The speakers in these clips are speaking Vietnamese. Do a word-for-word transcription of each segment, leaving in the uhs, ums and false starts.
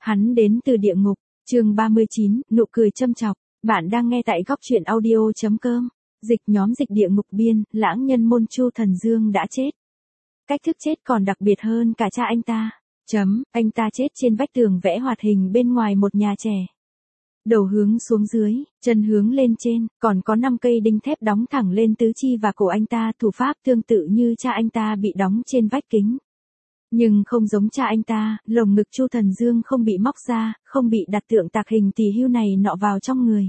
Hắn đến từ địa ngục, chương ba mươi chín, nụ cười châm chọc. Bạn đang nghe tại góc truyện audio.com. Dịch nhóm dịch địa ngục biên, lãng nhân môn Chu Thần Dương đã chết. Cách thức chết còn đặc biệt hơn cả cha anh ta. Chấm, anh ta chết trên vách tường vẽ hoạt hình bên ngoài một nhà trẻ. Đầu hướng xuống dưới, chân hướng lên trên, còn có năm cây đinh thép đóng thẳng lên tứ chi và cổ anh ta, thủ pháp tương tự như cha anh ta bị đóng trên vách kính. Nhưng không giống cha anh ta, lồng ngực Chu Thần Dương không bị móc ra, không bị đặt tượng tạc hình tỳ hưu này nọ vào trong người.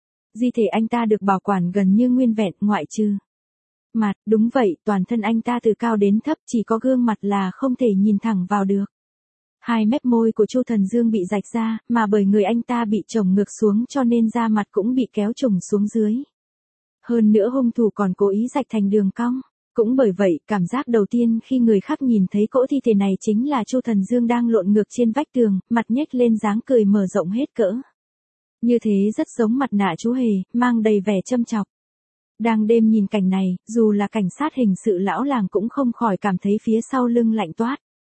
Di thể anh ta được bảo quản gần như nguyên vẹn, ngoại trừ mặt, đúng vậy, toàn thân anh ta từ cao đến thấp chỉ có gương mặt là không thể nhìn thẳng vào được. Hai mép môi của Chu Thần Dương bị rạch ra, mà bởi người anh ta bị chồng ngược xuống cho nên da mặt cũng bị kéo trùng xuống dưới. Hơn nữa hung thủ còn cố ý rạch thành đường cong. Cũng bởi vậy, cảm giác đầu tiên khi người khác nhìn thấy cỗ thi thể này chính là Chu Thần Dương đang lộn ngược trên vách tường, mặt nhếch lên dáng cười mở rộng hết cỡ. Như thế rất giống mặt nạ chú hề, mang đầy vẻ châm chọc. Đang đêm nhìn cảnh này, dù là cảnh sát hình sự lão làng cũng không khỏi cảm thấy phía sau lưng lạnh toát.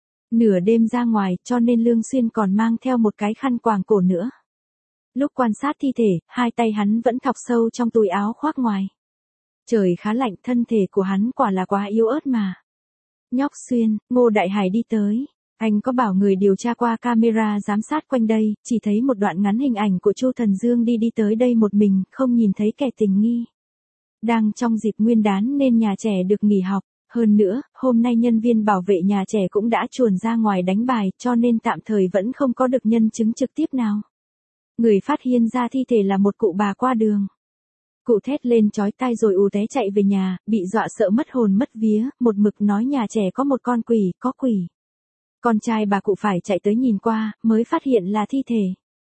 Nửa đêm ra ngoài, cho nên Lương Xuyên còn mang theo một cái khăn quàng cổ nữa. Lúc quan sát thi thể, hai tay hắn vẫn thọc sâu trong túi áo khoác ngoài. Trời khá lạnh, thân thể của hắn quả là quá yếu ớt mà. Nhóc Xuyên, Ngô Đại Hải đi tới. Anh có bảo người điều tra qua camera giám sát quanh đây, chỉ thấy một đoạn ngắn hình ảnh của Chu Thần Dương đi đi tới đây một mình, không nhìn thấy kẻ tình nghi. Đang trong dịp nguyên đán nên nhà trẻ được nghỉ học. Hơn nữa, hôm nay nhân viên bảo vệ nhà trẻ cũng đã chuồn ra ngoài đánh bài, cho nên tạm thời vẫn không có được nhân chứng trực tiếp nào. Người phát hiện ra thi thể là một cụ bà qua đường. Cụ thét lên chói tai rồi ù té chạy về nhà, bị dọa sợ mất hồn mất vía, một mực nói nhà trẻ có một con quỷ, có quỷ. Con trai bà cụ phải chạy tới nhìn qua, mới phát hiện là thi thể.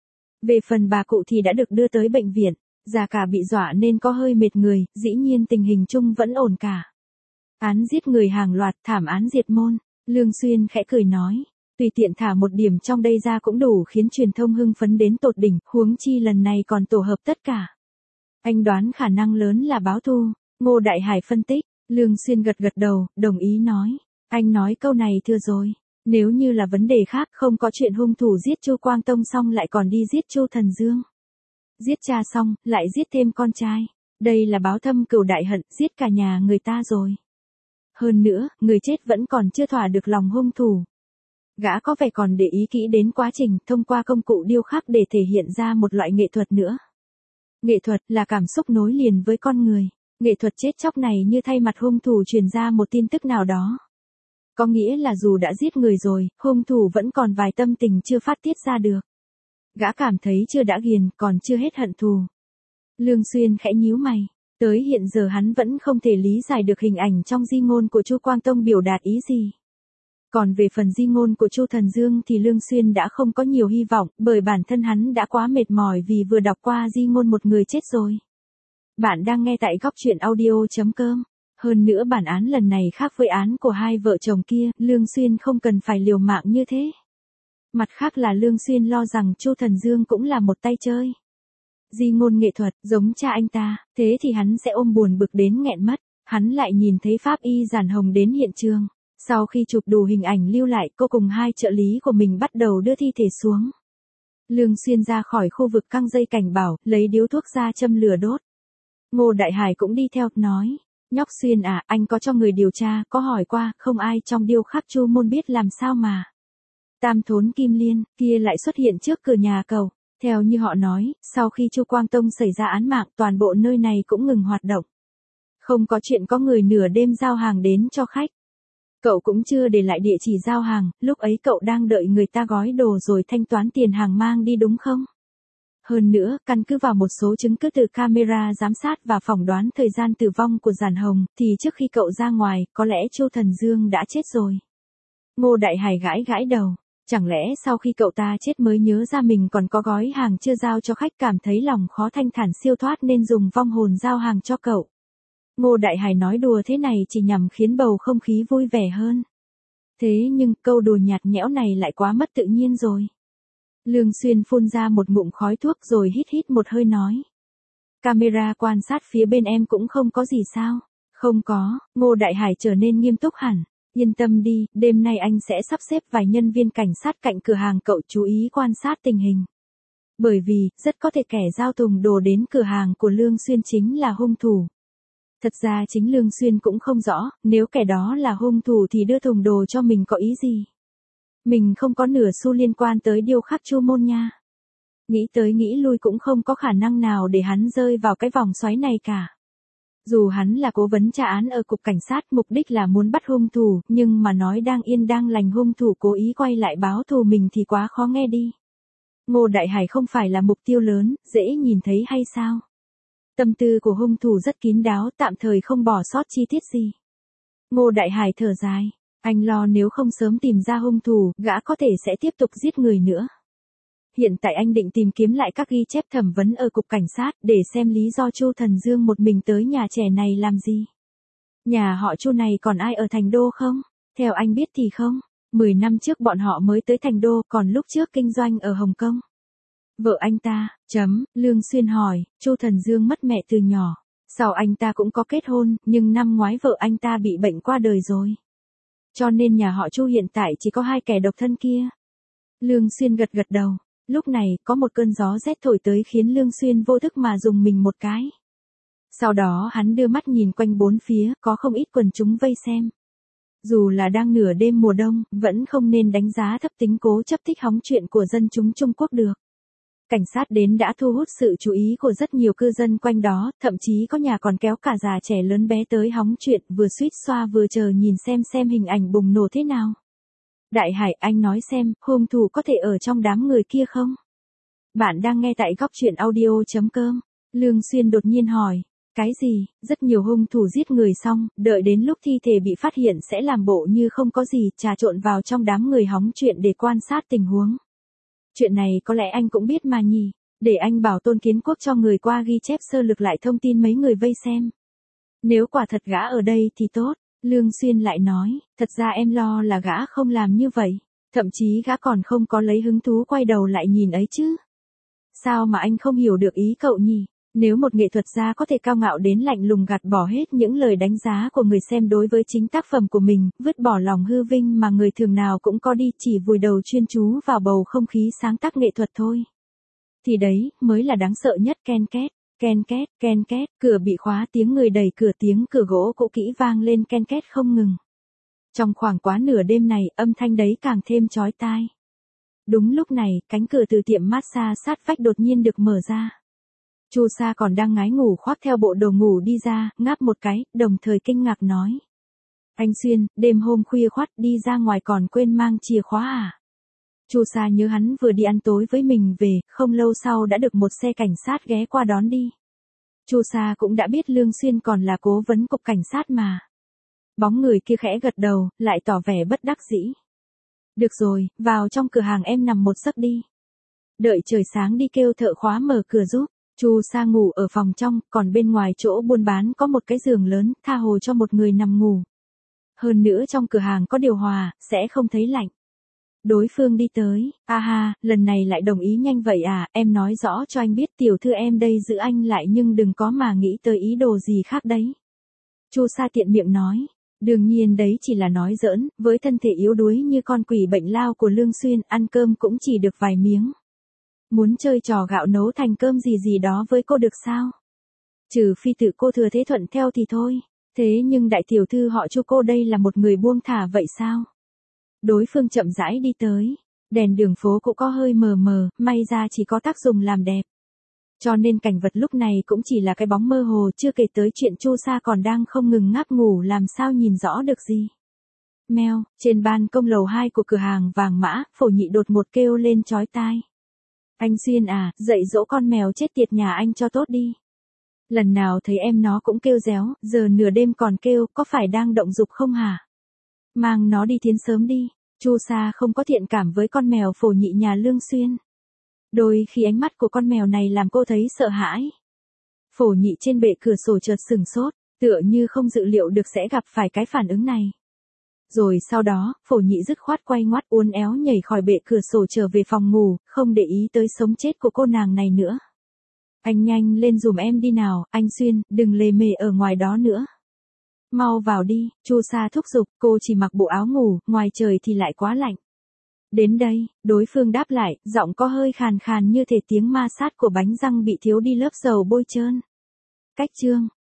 Về phần bà cụ thì đã được đưa tới bệnh viện, già cả bị dọa nên có hơi mệt người, dĩ nhiên tình hình chung vẫn ổn cả. Án giết người hàng loạt, thảm án diệt môn, Lương Xuyên khẽ cười nói, tùy tiện thả một điểm trong đây ra cũng đủ khiến truyền thông hưng phấn đến tột đỉnh, huống chi lần này còn tổ hợp tất cả. Anh đoán khả năng lớn là báo thù, Ngô Đại Hải phân tích, Lương Xuyên gật gật đầu, đồng ý nói, anh nói câu này thừa rồi, nếu như là vấn đề khác không có chuyện hung thủ giết Chu Quang Tông xong lại còn đi giết Chu Thần Dương. Giết cha xong, lại giết thêm con trai, đây là báo thâm cừu đại hận, giết cả nhà người ta rồi. Hơn nữa, người chết vẫn còn chưa thỏa được lòng hung thủ. Gã có vẻ còn để ý kỹ đến quá trình, thông qua công cụ điêu khắc để thể hiện ra một loại nghệ thuật nữa. Nghệ thuật là cảm xúc nối liền với con người. Nghệ thuật chết chóc này như thay mặt hung thủ truyền ra một tin tức nào đó. Có nghĩa là dù đã giết người rồi, hung thủ vẫn còn vài tâm tình chưa phát tiết ra được. Gã cảm thấy chưa đã ghiền, còn chưa hết hận thù. Lương Xuyên khẽ nhíu mày. Tới hiện giờ hắn vẫn không thể lý giải được hình ảnh trong di ngôn của Chu Quang Tông biểu đạt ý gì. Còn về phần di ngôn của Chu Thần Dương thì Lương Xuyên đã không có nhiều hy vọng, bởi bản thân hắn đã quá mệt mỏi vì vừa đọc qua di ngôn một người chết rồi. Bạn đang nghe tại góc truyện audio.com. Hơn nữa bản án lần này khác với án của hai vợ chồng kia, Lương Xuyên không cần phải liều mạng như thế. Mặt khác là Lương Xuyên lo rằng Chu Thần Dương cũng là một tay chơi. Di ngôn nghệ thuật, giống cha anh ta, thế thì hắn sẽ ôm buồn bực đến nghẹn mất. Hắn lại nhìn thấy pháp y Giản Hồng đến hiện trường. Sau khi chụp đủ hình ảnh lưu lại, cô cùng hai trợ lý của mình bắt đầu đưa thi thể xuống. Lương Xuyên ra khỏi khu vực căng dây cảnh bảo, lấy điếu thuốc ra châm lửa đốt. Ngô Đại Hải cũng đi theo, nói, nhóc Xuyên à, anh có cho người điều tra, có hỏi qua, không ai trong điêu khắc Chu môn biết làm sao mà. Tam thốn kim liên, kia lại xuất hiện trước cửa nhà cầu. Theo như họ nói, sau khi Chu Quang Tông xảy ra án mạng, toàn bộ nơi này cũng ngừng hoạt động. Không có chuyện có người nửa đêm giao hàng đến cho khách. Cậu cũng chưa để lại địa chỉ giao hàng, lúc ấy cậu đang đợi người ta gói đồ rồi thanh toán tiền hàng mang đi đúng không? Hơn nữa, căn cứ vào một số chứng cứ từ camera giám sát và phỏng đoán thời gian tử vong của Giản Hồng, thì trước khi cậu ra ngoài, có lẽ Chu Thần Dương đã chết rồi. Ngô Đại Hải gãi gãi đầu. Chẳng lẽ sau khi cậu ta chết mới nhớ ra mình còn có gói hàng chưa giao cho khách, cảm thấy lòng khó thanh thản siêu thoát nên dùng vong hồn giao hàng cho cậu. Ngô Đại Hải nói đùa thế này chỉ nhằm khiến bầu không khí vui vẻ hơn. Thế nhưng câu đùa nhạt nhẽo này lại quá mất tự nhiên rồi. Lương Xuyên phun ra một ngụm khói thuốc rồi hít hít một hơi nói. Camera quan sát phía bên em cũng không có gì sao? Không có, Ngô Đại Hải trở nên nghiêm túc hẳn. Yên tâm đi, đêm nay anh sẽ sắp xếp vài nhân viên cảnh sát cạnh cửa hàng cậu chú ý quan sát tình hình. Bởi vì, rất có thể kẻ giao thùng đồ đến cửa hàng của Lương Xuyên chính là hung thủ. Thật ra chính Lương Xuyên cũng không rõ, nếu kẻ đó là hung thủ thì đưa thùng đồ cho mình có ý gì. Mình không có nửa xu liên quan tới điêu khắc Chu Môn nha. Nghĩ tới nghĩ lui cũng không có khả năng nào để hắn rơi vào cái vòng xoáy này cả. Dù hắn là cố vấn tra án ở cục cảnh sát, mục đích là muốn bắt hung thủ, nhưng mà nói đang yên đang lành hung thủ cố ý quay lại báo thù mình thì quá khó nghe đi. Ngô Đại Hải không phải là mục tiêu lớn, dễ nhìn thấy hay sao? Tâm tư của hung thủ rất kín đáo, tạm thời không bỏ sót chi tiết gì. Ngô Đại Hải thở dài, anh lo nếu không sớm tìm ra hung thủ, gã có thể sẽ tiếp tục giết người nữa. Hiện tại anh định tìm kiếm lại các ghi chép thẩm vấn ở cục cảnh sát để xem lý do Chu Thần Dương một mình tới nhà trẻ này làm gì. Nhà họ Chu này còn ai ở Thành Đô không? Theo anh biết thì không. Mười năm trước bọn họ mới tới Thành Đô, còn lúc trước kinh doanh ở Hồng Kông. Vợ anh ta, chấm, Lương Xuyên hỏi, Chu Thần Dương mất mẹ từ nhỏ. Sau anh ta cũng có kết hôn, nhưng năm ngoái vợ anh ta bị bệnh qua đời rồi. Cho nên nhà họ Chu hiện tại chỉ có hai kẻ độc thân kia. Lương Xuyên gật gật đầu. Lúc này, có một cơn gió rét thổi tới khiến Lương Xuyên vô thức mà dùng mình một cái. Sau đó hắn đưa mắt nhìn quanh bốn phía, có không ít quần chúng vây xem. Dù là đang nửa đêm mùa đông, vẫn không nên đánh giá thấp tính cố chấp thích hóng chuyện của dân chúng Trung Quốc được. Cảnh sát đến đã thu hút sự chú ý của rất nhiều cư dân quanh đó, thậm chí có nhà còn kéo cả già trẻ lớn bé tới hóng chuyện, vừa suýt xoa vừa chờ nhìn xem xem hình ảnh bùng nổ thế nào. Đại Hải, anh nói xem, hung thủ có thể ở trong đám người kia không? Bạn đang nghe tại góc truyện audio chấm com. Lương Xuyên đột nhiên hỏi. Cái gì? Rất nhiều hung thủ giết người xong, đợi đến lúc thi thể bị phát hiện sẽ làm bộ như không có gì, trà trộn vào trong đám người hóng chuyện để quan sát tình huống. Chuyện này có lẽ anh cũng biết mà nhỉ, để anh bảo Tôn Kiến Quốc cho người qua ghi chép sơ lược lại thông tin mấy người vây xem. Nếu quả thật gã ở đây thì tốt. Lương Xuyên lại nói, thật ra em lo là gã không làm như vậy, thậm chí gã còn không có lấy hứng thú quay đầu lại nhìn ấy chứ. Sao mà anh không hiểu được ý cậu nhỉ? Nếu một nghệ thuật gia có thể cao ngạo đến lạnh lùng gạt bỏ hết những lời đánh giá của người xem đối với chính tác phẩm của mình, vứt bỏ lòng hư vinh mà người thường nào cũng có đi, chỉ vùi đầu chuyên chú vào bầu không khí sáng tác nghệ thuật thôi. Thì đấy, mới là đáng sợ nhất. Ken két. Ken két, ken két, cửa bị khóa, tiếng người đẩy cửa, tiếng cửa gỗ cũ kỹ vang lên ken két không ngừng. Trong khoảng quá nửa đêm này, âm thanh đấy càng thêm chói tai. Đúng lúc này, cánh cửa từ tiệm massage sát vách đột nhiên được mở ra. Chu Sa còn đang ngái ngủ khoác theo bộ đồ ngủ đi ra, ngáp một cái, đồng thời kinh ngạc nói. Anh Xuyên, đêm hôm khuya khoắt đi ra ngoài còn quên mang chìa khóa à? Chu Sa nhớ hắn vừa đi ăn tối với mình về, không lâu sau đã được một xe cảnh sát ghé qua đón đi. Chu Sa cũng đã biết Lương Xuyên còn là cố vấn cục cảnh sát mà. Bóng người kia khẽ gật đầu, lại tỏ vẻ bất đắc dĩ. Được rồi, vào trong cửa hàng em nằm một giấc đi. Đợi trời sáng đi kêu thợ khóa mở cửa giúp. Chu Sa ngủ ở phòng trong, còn bên ngoài chỗ buôn bán có một cái giường lớn, tha hồ cho một người nằm ngủ. Hơn nữa trong cửa hàng có điều hòa, sẽ không thấy lạnh. Đối phương đi tới, a ha, lần này lại đồng ý nhanh vậy à, em nói rõ cho anh biết tiểu thư em đây giữ anh lại nhưng đừng có mà nghĩ tới ý đồ gì khác đấy. Chu Sa tiện miệng nói, đương nhiên đấy chỉ là nói giỡn, với thân thể yếu đuối như con quỷ bệnh lao của Lương Xuyên, ăn cơm cũng chỉ được vài miếng. Muốn chơi trò gạo nấu thành cơm gì gì đó với cô được sao? Trừ phi tự cô thừa thế thuận theo thì thôi, thế nhưng đại tiểu thư họ Chu cô đây là một người buông thả vậy sao? Đối phương chậm rãi đi tới, đèn đường phố cũng có hơi mờ mờ, may ra chỉ có tác dụng làm đẹp. Cho nên cảnh vật lúc này cũng chỉ là cái bóng mơ hồ, chưa kể tới chuyện Chu Sa còn đang không ngừng ngáp ngủ làm sao nhìn rõ được gì. Meo, trên ban công lầu hai của cửa hàng vàng mã, Phổ Nhị đột ngột kêu lên chói tai. Anh Xuyên à, dạy dỗ con mèo chết tiệt nhà anh cho tốt đi. Lần nào thấy em nó cũng kêu réo, giờ nửa đêm còn kêu, có phải đang động dục không hả? Mang nó đi thiến sớm đi. Chu Sa không có thiện cảm với con mèo Phổ Nhị nhà Lương Xuyên. Đôi khi ánh mắt của con mèo này làm cô thấy sợ hãi. Phổ Nhị trên bệ cửa sổ chợt sừng sốt, tựa như không dự liệu được sẽ gặp phải cái phản ứng này. Rồi sau đó, Phổ Nhị dứt khoát quay ngoắt uốn éo nhảy khỏi bệ cửa sổ trở về phòng ngủ, không để ý tới sống chết của cô nàng này nữa. Anh nhanh lên dùm em đi nào, anh Xuyên, đừng lề mề ở ngoài đó nữa. Mau vào đi, Chu Sa thúc giục, cô chỉ mặc bộ áo ngủ, ngoài trời thì lại quá lạnh. Đến đây, đối phương đáp lại, giọng có hơi khàn khàn như thể tiếng ma sát của bánh răng bị thiếu đi lớp dầu bôi trơn. Cách chương